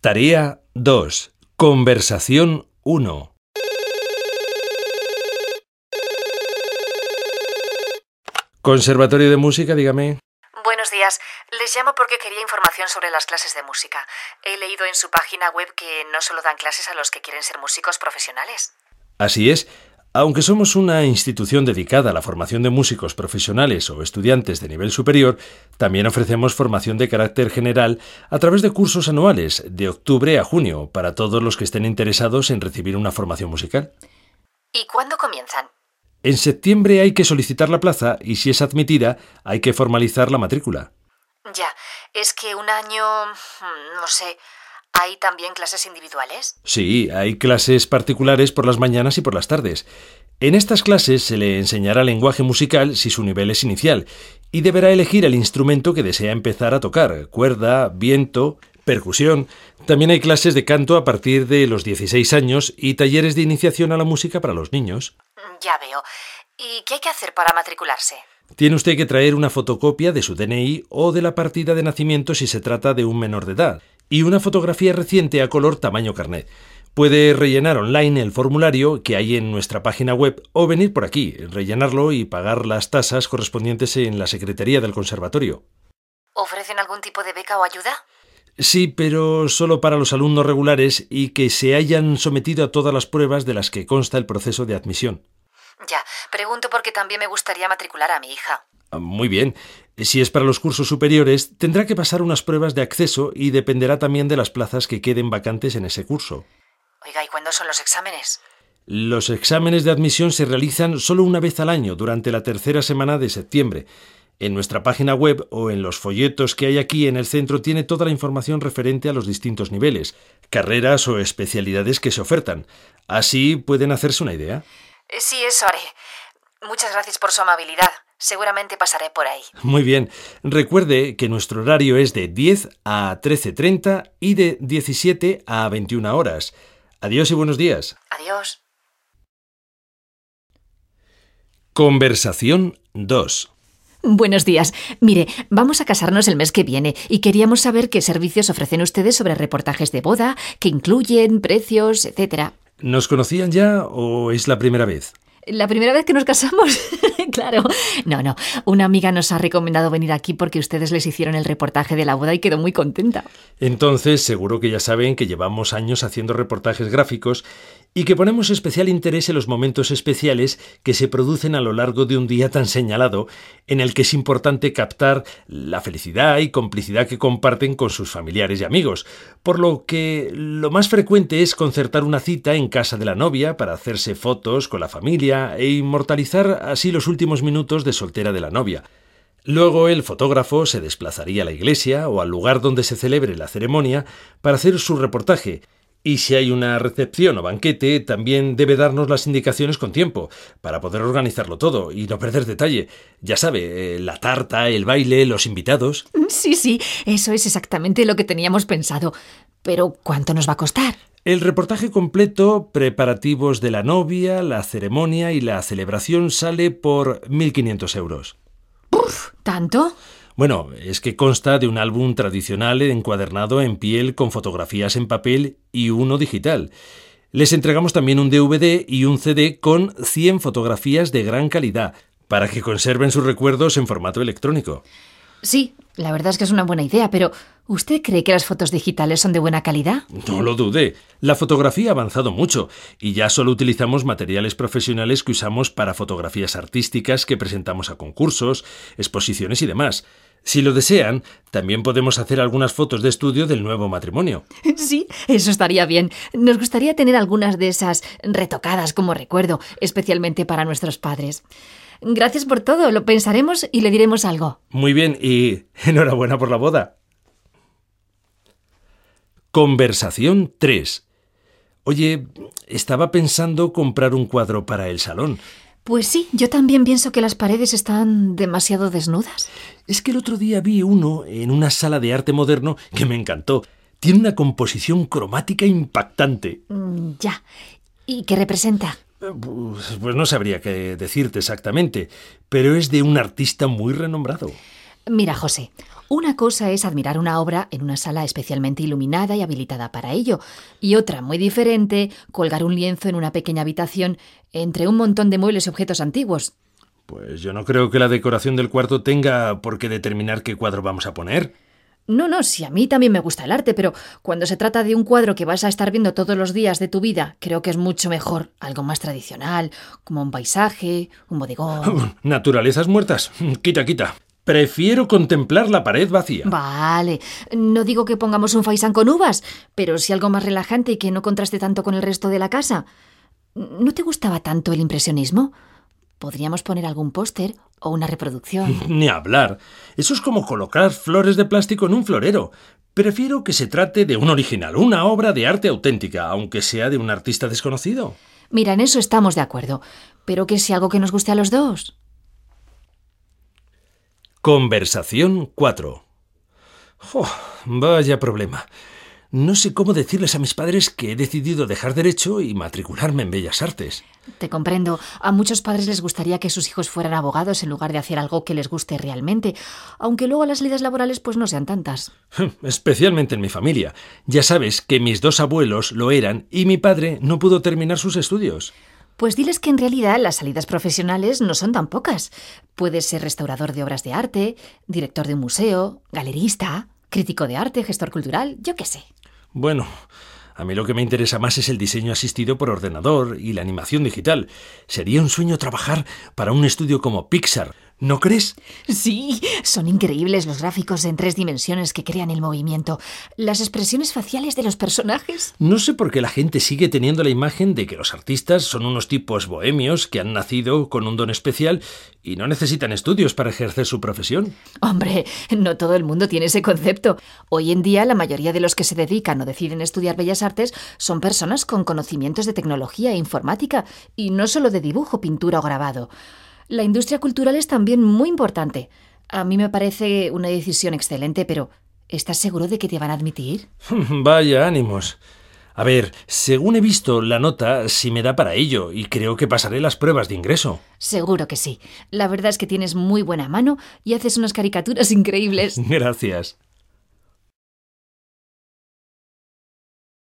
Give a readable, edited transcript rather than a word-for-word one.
Tarea 2. Conversación 1. Conservatorio de Música, dígame. Buenos días. Les llamo porque quería información sobre las clases de música. He leído en su página web que no solo dan clases a los que quieren ser músicos profesionales. Así es. Aunque somos una institución dedicada a la formación de músicos profesionales o estudiantes de nivel superior, también ofrecemos formación de carácter general a través de cursos anuales de octubre a junio para todos los que estén interesados en recibir una formación musical. ¿Y cuándo comienzan? En septiembre hay que solicitar la plaza y si es admitida hay que formalizar la matrícula. Ya, es que un año... no sé... ¿Hay también clases individuales? Sí, hay clases particulares por las mañanas y por las tardes. En estas clases se le enseñará lenguaje musical si su nivel es inicial y deberá elegir el instrumento que desea empezar a tocar, cuerda, viento, percusión. También hay clases de canto a partir de los 16 años y talleres de iniciación a la música para los niños. Ya veo. ¿Y qué hay que hacer para matricularse? Tiene usted que traer una fotocopia de su DNI o de la partida de nacimiento si se trata de un menor de edad y una fotografía reciente a color tamaño carnet. Puede rellenar online el formulario que hay en nuestra página web o venir por aquí, rellenarlo y pagar las tasas correspondientes en la secretaría del conservatorio. ¿Ofrecen algún tipo de beca o ayuda? Sí, pero solo para los alumnos regulares y que se hayan sometido a todas las pruebas de las que consta el proceso de admisión. Ya, pregunto porque también me gustaría matricular a mi hija. Muy bien. Si es para los cursos superiores, tendrá que pasar unas pruebas de acceso y dependerá también de las plazas que queden vacantes en ese curso. Oiga, ¿y cuándo son los exámenes? Los exámenes de admisión se realizan solo una vez al año, durante la tercera semana de septiembre. En nuestra página web o en los folletos que hay aquí en el centro tiene toda la información referente a los distintos niveles, carreras o especialidades que se ofertan. Así pueden hacerse una idea. Sí, eso haré. Muchas gracias por su amabilidad. Seguramente pasaré por ahí. Muy bien. Recuerde que nuestro horario es de 10 a 13:30 y de 17 a 21 horas. Adiós y buenos días. Adiós. Conversación 2. Buenos días. Mire, vamos a casarnos el mes que viene y queríamos saber qué servicios ofrecen ustedes sobre reportajes de boda, qué incluyen, precios, etc. ¿Nos conocían ya o es la primera vez? ¿La primera vez que nos casamos? Claro. No. Una amiga nos ha recomendado venir aquí porque ustedes les hicieron el reportaje de la boda y quedó muy contenta. Entonces, seguro que ya saben que llevamos años haciendo reportajes gráficos y que ponemos especial interés en los momentos especiales que se producen a lo largo de un día tan señalado, en el que es importante captar la felicidad y complicidad que comparten con sus familiares y amigos, por lo que lo más frecuente es concertar una cita en casa de la novia para hacerse fotos con la familia e inmortalizar así los últimos minutos de soltera de la novia. Luego el fotógrafo se desplazaría a la iglesia o al lugar donde se celebre la ceremonia para hacer su reportaje. Y si hay una recepción o banquete, también debe darnos las indicaciones con tiempo, para poder organizarlo todo y no perder detalle. Ya sabe, la tarta, el baile, los invitados. Sí, eso es exactamente lo que teníamos pensado. Pero, ¿cuánto nos va a costar? El reportaje completo, preparativos de la novia, la ceremonia y la celebración sale por 1.500 euros. ¡Uf! ¿Tanto? Bueno, es que consta de un álbum tradicional encuadernado en piel con fotografías en papel y uno digital. Les entregamos también un DVD y un CD con 100 fotografías de gran calidad, para que conserven sus recuerdos en formato electrónico. Sí, la verdad es que es una buena idea, pero ¿usted cree que las fotos digitales son de buena calidad? No lo dude. La fotografía ha avanzado mucho y ya solo utilizamos materiales profesionales que usamos para fotografías artísticas que presentamos a concursos, exposiciones y demás. Si lo desean, también podemos hacer algunas fotos de estudio del nuevo matrimonio. Sí, eso estaría bien. Nos gustaría tener algunas de esas retocadas como recuerdo, especialmente para nuestros padres. Gracias por todo, lo pensaremos y le diremos algo. Muy bien, y enhorabuena por la boda. Conversación 3. Oye, estaba pensando comprar un cuadro para el salón. Pues sí, yo también pienso que las paredes están demasiado desnudas. Es que el otro día vi uno en una sala de arte moderno que me encantó. Tiene una composición cromática impactante. Ya. ¿Y qué representa? Pues no sabría qué decirte exactamente, pero es de un artista muy renombrado. Mira, José, Una cosa es admirar una obra en una sala especialmente iluminada y habilitada para ello, y otra, muy diferente, colgar un lienzo en una pequeña habitación entre un montón de muebles y objetos antiguos. Pues yo no creo que la decoración del cuarto tenga por qué determinar qué cuadro vamos a poner. No, sí, a mí también me gusta el arte, pero cuando se trata de un cuadro que vas a estar viendo todos los días de tu vida, creo que es mucho mejor algo más tradicional, como un paisaje, un bodegón. Naturalezas muertas. Quita. Prefiero contemplar la pared vacía. Vale, no digo que pongamos un faisán con uvas, pero sí algo más relajante y que no contraste tanto con el resto de la casa. ¿No te gustaba tanto el impresionismo? Podríamos poner algún póster o una reproducción. Ni hablar. Eso es como colocar flores de plástico en un florero. Prefiero que se trate de un original, una obra de arte auténtica, aunque sea de un artista desconocido. Mira, en eso estamos de acuerdo, pero que sea algo que nos guste a los dos. Conversación 4. Vaya problema. No sé cómo decirles a mis padres que he decidido dejar Derecho y matricularme en Bellas Artes. Te comprendo. A muchos padres les gustaría que sus hijos fueran abogados en lugar de hacer algo que les guste realmente, aunque luego las salidas laborales pues no sean tantas. Especialmente en mi familia. Ya sabes que mis 2 abuelos lo eran y mi padre no pudo terminar sus estudios. Pues diles que en realidad las salidas profesionales no son tan pocas. Puedes ser restaurador de obras de arte, director de un museo, galerista, crítico de arte, gestor cultural, yo qué sé. Bueno, a mí lo que me interesa más es el diseño asistido por ordenador y la animación digital. Sería un sueño trabajar para un estudio como Pixar, ¿no crees? Sí, son increíbles los gráficos en 3 dimensiones que crean el movimiento, las expresiones faciales de los personajes. No sé por qué la gente sigue teniendo la imagen de que los artistas son unos tipos bohemios que han nacido con un don especial y no necesitan estudios para ejercer su profesión. Hombre, no todo el mundo tiene ese concepto. Hoy en día la mayoría de los que se dedican o deciden estudiar Bellas Artes son personas con conocimientos de tecnología e informática y no solo de dibujo, pintura o grabado. La industria cultural es también muy importante. A mí me parece una decisión excelente, pero ¿estás seguro de que te van a admitir? Vaya ánimos. A ver, según he visto la nota, sí me da para ello y creo que pasaré las pruebas de ingreso. Seguro que sí. La verdad es que tienes muy buena mano y haces unas caricaturas increíbles. Gracias.